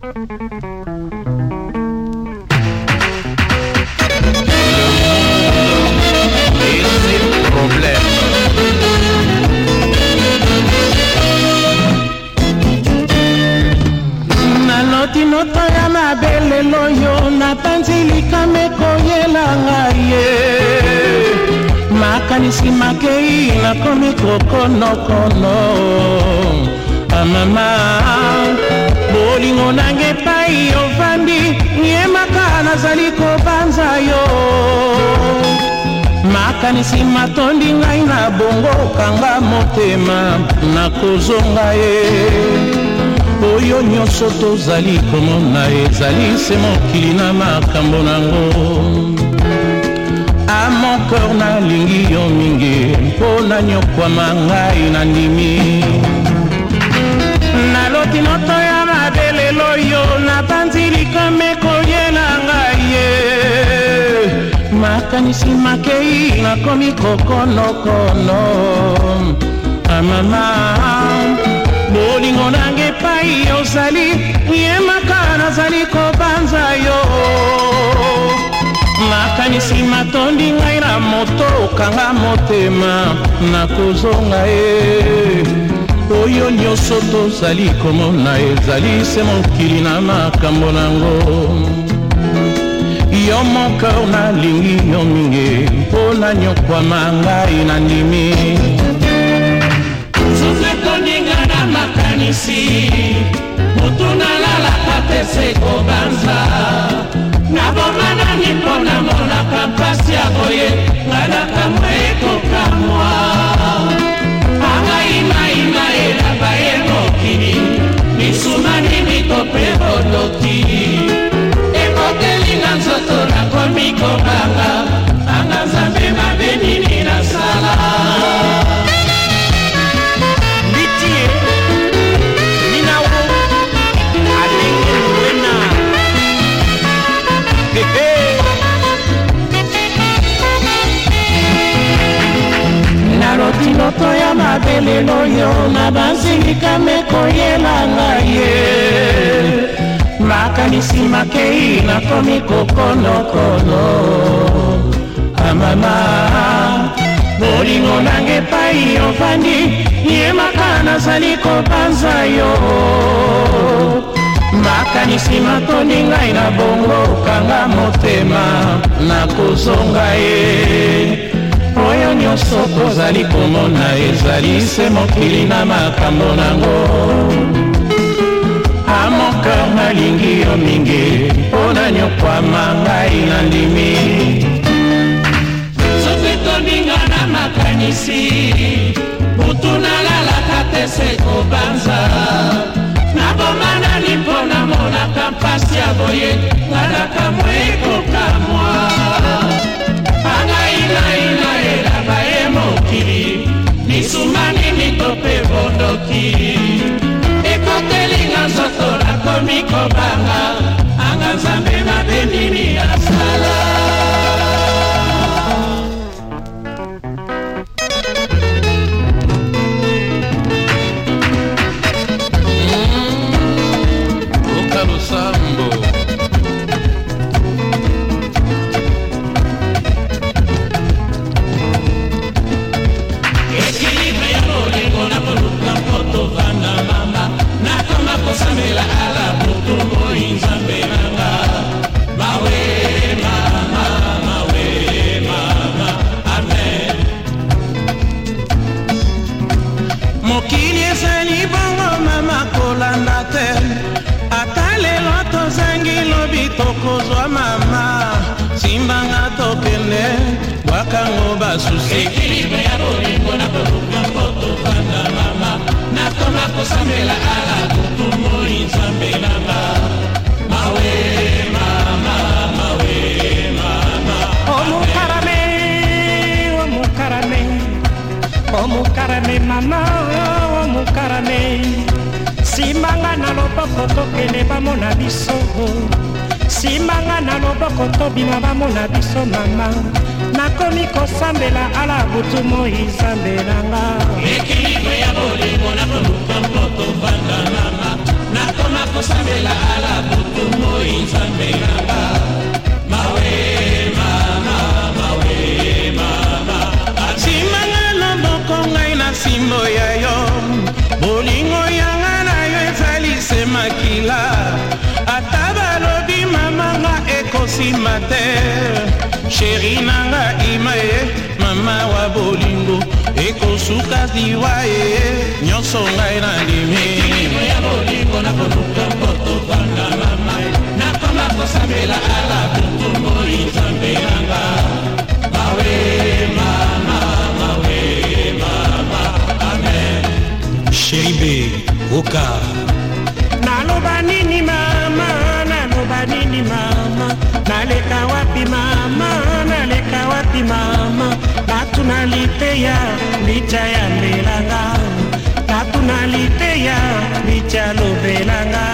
Nalotinoto ya mabele loyo napanzilika mekoyela ngaye makanisi makei nakomi kokonokono amama bolingo nange pai ovandi yemaka nazali kobanza yo makanisi matondi ngai na bongo kanga motema nakozonga ye oyo nyonso tozali komona ezali se mokili na makambo nango a mon cœur nalingi yo mingi mpona nyokwama ngai na ndimi naloti noto ya mabelelo yo nabanzilika mekoyela ngai ye makanisi makei nakomi kokonokono amama bolingo nange pai ozali yemaka nazali kobanza yo makanisi matondi ngai na moto kanga motema nakozonga ye oyo nyonso tozali komona ezali se mokili na makambo nango yo mon cœur nalingi yo mingi mpona nyokwama ngai na ndimi Sosekoninga na makanisi Mutuna lala katese kobanza Nabomana nipona mona kampasi ya goye Ngana kamwe eko kamwa Anga ima elaba emokini Nisumani mitope bodoki Ekotelinga nzoto na komiko banga Anga zambe mabenini na sala Nalotinoto ya mabelelo yo nabanzilika mekoyela ngai ye makanisi makei nakomi kokonokono amama bolingo nange pai ovandi yemaka nazali kobanza yo makanisi matondi ngai na bongo kanga motema nakozonga ye oyo nyonso tozali komona ezali se mokili na makambo nango a mon cœur nalingi yo mingi mpona nyokwama ngai na ndimi soki toninga na makanisi butu nalalaka te se kobanza nabomanani mpona monaka mpasi ya boye nganaka mweko kamwa Ina elaba emokili Nisumani mitope bondoki Ekotelinga nzoto na komiko banga Anga nzambe mabenini asala Okalo Sambo Samela ala butu moi nzambelanga mawe mama amen mokili ezali bongo mama kolanda te ata lelo tozangi lobi tokozwa mama simbanga tokende wakango basusi ekilibre ya bolingo na koluka mpoto fanda mama nakoma kosamela ala butu moi nzambelanga mawe mama omukarame mama omukarame simbanga na loboko tokende bamona biso simbanga na loboko tobima bamona biso mama nakomi kosambela ala butu moi nzambelanga ekilibre ya bolingo na koluka mpoto fanda mama nakoma kosambela ala kosimba te sheri nanga imae mama wa bolingo ekosuka liwa ye nyonso ngai na ndimi ya bolingo na koluka mboto banga mama nakoma kosambela ala butumbo izambe nanga mawe mama amen sheri be oka naloba nini mama naleka wapi mama natunalite ya licha ya mbelanga natunalite ya licha lobelanga